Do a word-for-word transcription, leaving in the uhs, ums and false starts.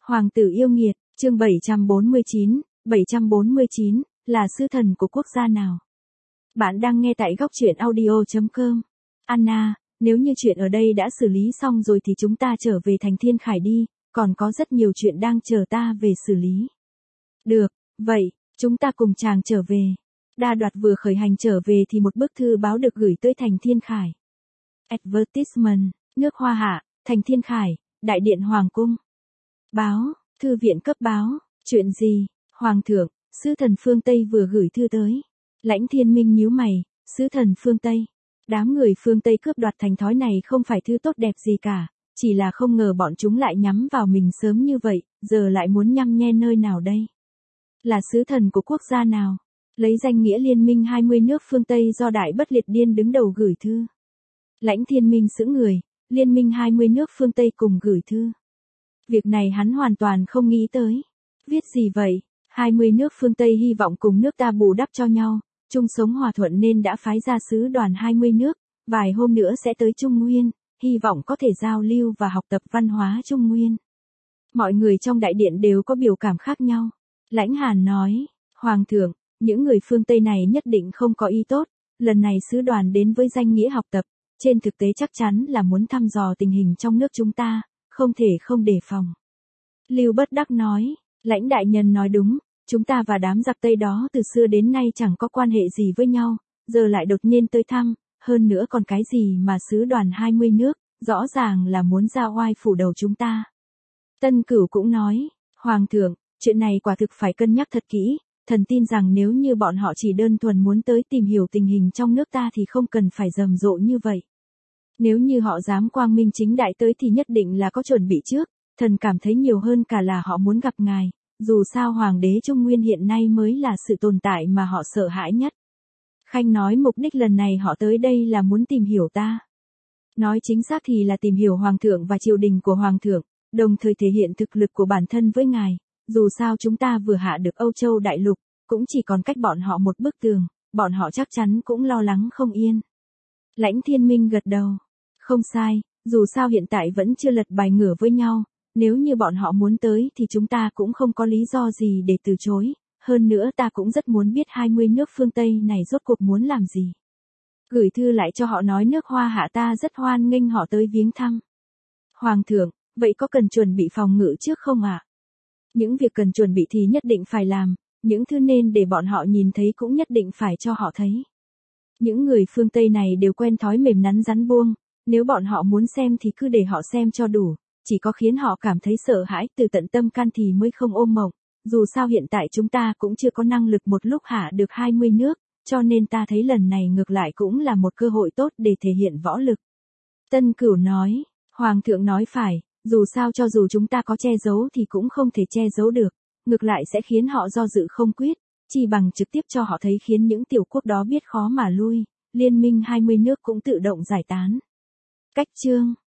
Hoàng tử yêu nghiệt, chương bảy trăm bốn mươi chín, bảy trăm bốn mươi chín, là sứ thần của quốc gia nào? Bạn đang nghe tại góc truyện audio chấm com. Anna, nếu như chuyện ở đây đã xử lý xong rồi thì chúng ta trở về thành Thiên Khải đi, còn có rất nhiều chuyện đang chờ ta về xử lý. Được, vậy, chúng ta cùng chàng trở về. Đa Đoạt vừa khởi hành trở về thì một bức thư báo được gửi tới thành Thiên Khải. Advertisement, nước Hoa Hạ, thành Thiên Khải, đại điện Hoàng cung. Báo, thư viện cấp báo, chuyện gì? Hoàng thượng, sứ thần phương Tây vừa gửi thư tới. Lãnh Thiên Minh nhíu mày, sứ thần phương Tây. Đám người phương Tây cướp đoạt thành thói này không phải thứ tốt đẹp gì cả, chỉ là không ngờ bọn chúng lại nhắm vào mình sớm như vậy, giờ lại muốn nhăm nhe nơi nào đây? Là sứ thần của quốc gia nào? Lấy danh nghĩa Liên minh hai mươi nước phương Tây do Đại Bất Liệt Điên đứng đầu gửi thư. Lãnh Thiên Minh sững người, Liên minh hai mươi nước phương Tây cùng gửi thư. Việc này hắn hoàn toàn không nghĩ tới. Viết gì vậy? hai mươi nước phương Tây hy vọng cùng nước ta bù đắp cho nhau, chung sống hòa thuận nên đã phái ra sứ đoàn hai mươi nước, vài hôm nữa sẽ tới Trung Nguyên, hy vọng có thể giao lưu và học tập văn hóa Trung Nguyên. Mọi người trong đại điện đều có biểu cảm khác nhau. Lãnh Hàn nói, Hoàng thượng, những người phương Tây này nhất định không có ý tốt, lần này sứ đoàn đến với danh nghĩa học tập, trên thực tế chắc chắn là muốn thăm dò tình hình trong nước chúng ta, không thể không đề phòng. Lưu Bất Đắc nói, Lãnh đại nhân nói đúng, chúng ta và đám giặc Tây đó từ xưa đến nay chẳng có quan hệ gì với nhau, giờ lại đột nhiên tới thăm, hơn nữa còn cái gì mà sứ đoàn hai mươi nước, rõ ràng là muốn ra oai phủ đầu chúng ta. Tân Cửu cũng nói, Hoàng thượng, chuyện này quả thực phải cân nhắc thật kỹ, thần tin rằng nếu như bọn họ chỉ đơn thuần muốn tới tìm hiểu tình hình trong nước ta thì không cần phải rầm rộ như vậy. Nếu như họ dám quang minh chính đại tới thì nhất định là có chuẩn bị trước, thần cảm thấy nhiều hơn cả là họ muốn gặp ngài, dù sao Hoàng đế Trung Nguyên hiện nay mới là sự tồn tại mà họ sợ hãi nhất. Khanh nói mục đích lần này họ tới đây là muốn tìm hiểu ta. Nói chính xác thì là tìm hiểu Hoàng thượng và triều đình của Hoàng thượng, đồng thời thể hiện thực lực của bản thân với ngài, dù sao chúng ta vừa hạ được Âu Châu đại lục, cũng chỉ còn cách bọn họ một bức tường, bọn họ chắc chắn cũng lo lắng không yên. Lãnh Thiên Minh gật đầu. Không sai, dù sao hiện tại vẫn chưa lật bài ngửa với nhau, nếu như bọn họ muốn tới thì chúng ta cũng không có lý do gì để từ chối, hơn nữa ta cũng rất muốn biết hai mươi nước phương Tây này rốt cuộc muốn làm gì. Gửi thư lại cho họ nói nước Hoa Hạ ta rất hoan nghênh họ tới viếng thăm. Hoàng thượng, vậy có cần chuẩn bị phòng ngự trước không ạ? À? Những việc cần chuẩn bị thì nhất định phải làm, những thứ nên để bọn họ nhìn thấy cũng nhất định phải cho họ thấy. Những người phương Tây này đều quen thói mềm nắn rắn buông, nếu bọn họ muốn xem thì cứ để họ xem cho đủ, chỉ có khiến họ cảm thấy sợ hãi từ tận tâm can thì mới không ôm mộng, dù sao hiện tại chúng ta cũng chưa có năng lực một lúc hạ được hai mươi nước, cho nên ta thấy lần này ngược lại cũng là một cơ hội tốt để thể hiện võ lực. Tân Cửu nói, Hoàng thượng nói phải, dù sao cho dù chúng ta có che giấu thì cũng không thể che giấu được, ngược lại sẽ khiến họ do dự không quyết, chỉ bằng trực tiếp cho họ thấy khiến những tiểu quốc đó biết khó mà lui, liên minh hai mươi nước cũng tự động giải tán. Cách chương